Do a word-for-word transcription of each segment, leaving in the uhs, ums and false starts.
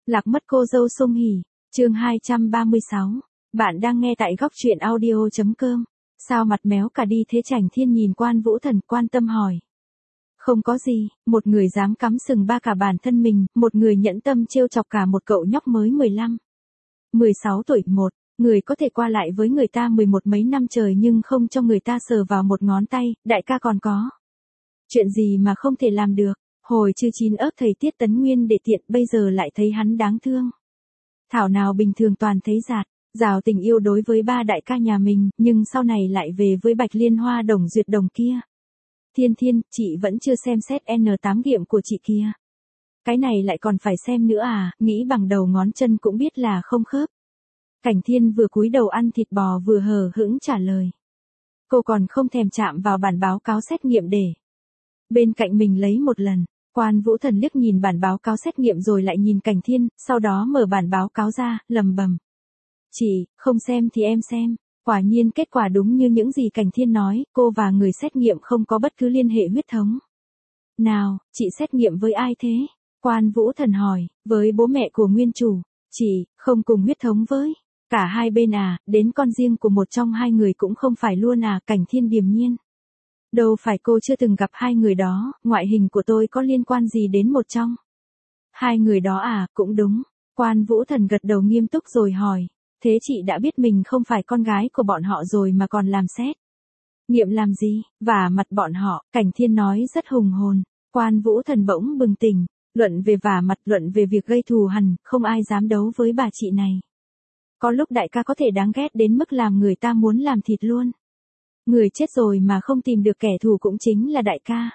Lạc mất cô dâu Song Hỷ, chương hai trăm ba mươi sáu. Bạn đang nghe tại góc truyện audio.com. Sao mặt méo cả đi thế? Chảnh Thiên nhìn Quan Vũ Thần quan tâm hỏi. Không có gì, một người dám cắm sừng ba cả bản thân mình, một người nhẫn tâm trêu chọc cả một cậu nhóc mới mười lăm, mười sáu tuổi, một người có thể qua lại với người ta mười một mấy năm trời nhưng không cho người ta sờ vào một ngón tay, đại ca còn có chuyện gì mà không thể làm được. Hồi chư chín ớt thầy Tiết Tấn Nguyên để tiện, bây giờ lại thấy hắn đáng thương. Thảo nào bình thường toàn thấy giạt rào tình yêu đối với ba đại ca nhà mình, nhưng sau này lại về với Bạch Liên Hoa Đồng Duyệt Đồng kia. Thiên Thiên, chị vẫn chưa xem xét N tám nghiệm của chị kia. Cái này lại còn phải xem nữa à? Nghĩ bằng đầu ngón chân cũng biết là không khớp. Cảnh Thiên vừa cúi đầu ăn thịt bò vừa hờ hững trả lời. Cô còn không thèm chạm vào bản báo cáo xét nghiệm để bên cạnh mình lấy một lần. Quan Vũ Thần liếc nhìn bản báo cáo xét nghiệm rồi lại nhìn Cảnh Thiên, sau đó mở bản báo cáo ra, lầm bầm. Chị, không xem thì em xem. Quả nhiên kết quả đúng như những gì Cảnh Thiên nói, cô và người xét nghiệm không có bất cứ liên hệ huyết thống. Nào, chị xét nghiệm với ai thế? Quan Vũ Thần hỏi. Với bố mẹ của nguyên chủ. Chị, không cùng huyết thống với cả hai bên à? Đến con riêng của một trong hai người cũng không phải luôn à? Cảnh Thiên điềm nhiên. Đâu phải, cô chưa từng gặp hai người đó, ngoại hình của tôi có liên quan gì đến một trong hai người đó à? Cũng đúng. Quan Vũ Thần gật đầu nghiêm túc rồi hỏi. Thế chị đã biết mình không phải con gái của bọn họ rồi mà còn làm xét nghiệm làm gì? Vả mặt bọn họ, Cảnh Thiên nói rất hùng hồn. Quan Vũ Thần bỗng bừng tỉnh. Luận về vả mặt, luận về việc gây thù hằn, không ai dám đấu với bà chị này. Có lúc đại ca có thể đáng ghét đến mức làm người ta muốn làm thịt luôn. Người chết rồi mà không tìm được kẻ thù cũng chính là đại ca.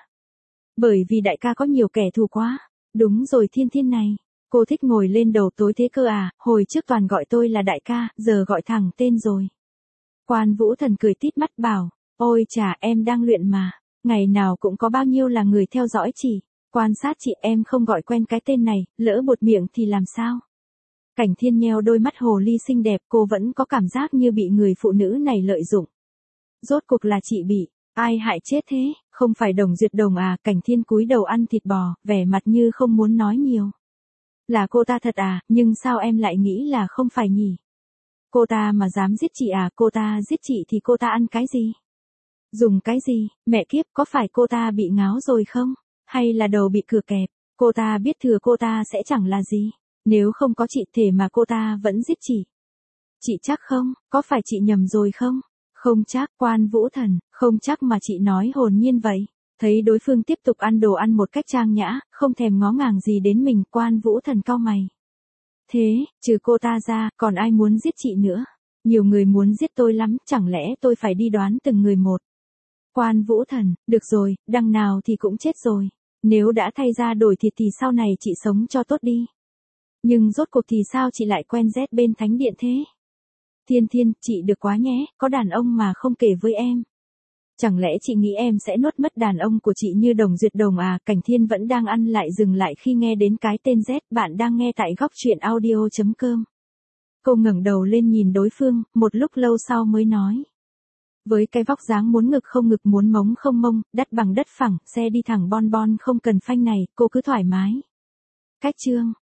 Bởi vì đại ca có nhiều kẻ thù quá. Đúng rồi, Thiên Thiên này. Cô thích ngồi lên đầu tối thế cơ à? Hồi trước toàn gọi tôi là đại ca, giờ gọi thẳng tên rồi. Quan Vũ Thần cười tít mắt bảo. Ôi chà, em đang luyện mà. Ngày nào cũng có bao nhiêu là người theo dõi chị. Quan sát chị, em không gọi quen cái tên này, lỡ buột miệng thì làm sao? Cảnh Thiên nheo đôi mắt hồ ly xinh đẹp, cô vẫn có cảm giác như bị người phụ nữ này lợi dụng. Rốt cuộc là chị bị ai hại chết thế? Không phải Đồng Duyệt Đồng à? Cảnh Thiên cúi đầu ăn thịt bò, vẻ mặt như không muốn nói nhiều. Là cô ta thật à? Nhưng sao em lại nghĩ là không phải nhỉ? Cô ta mà dám giết chị à? Cô ta giết chị thì cô ta ăn cái gì? Dùng cái gì? Mẹ kiếp, có phải cô ta bị ngáo rồi không? Hay là đầu bị cửa kẹp? Cô ta biết thừa cô ta sẽ chẳng là gì. Nếu không có chị thể mà cô ta vẫn giết chị. Chị chắc không? Có phải chị nhầm rồi không? Không chắc. Quan Vũ Thần, không chắc mà chị nói hồn nhiên vậy. Thấy đối phương tiếp tục ăn đồ ăn một cách trang nhã, không thèm ngó ngàng gì đến mình, Quan Vũ Thần cau mày. Thế, trừ cô ta ra, còn ai muốn giết chị nữa? Nhiều người muốn giết tôi lắm, chẳng lẽ tôi phải đi đoán từng người một? Quan Vũ Thần, được rồi, đằng nào thì cũng chết rồi. Nếu đã thay ra đổi thịt thì sau này chị sống cho tốt đi. Nhưng rốt cuộc thì sao chị lại quen rét bên thánh điện thế? Thiên Thiên, chị được quá nhé, có đàn ông mà không kể với em. Chẳng lẽ chị nghĩ em sẽ nuốt mất đàn ông của chị như Đồng Duyệt Đồng à? Cảnh Thiên vẫn đang ăn lại dừng lại khi nghe đến cái tên Z. Bạn đang nghe tại góc truyện audio.com. Cô ngẩng đầu lên nhìn đối phương, một lúc lâu sau mới nói. Với cái vóc dáng muốn ngực không ngực muốn mống không mông, đất bằng đất phẳng, xe đi thẳng bon bon không cần phanh này, cô cứ thoải mái. Cách chương.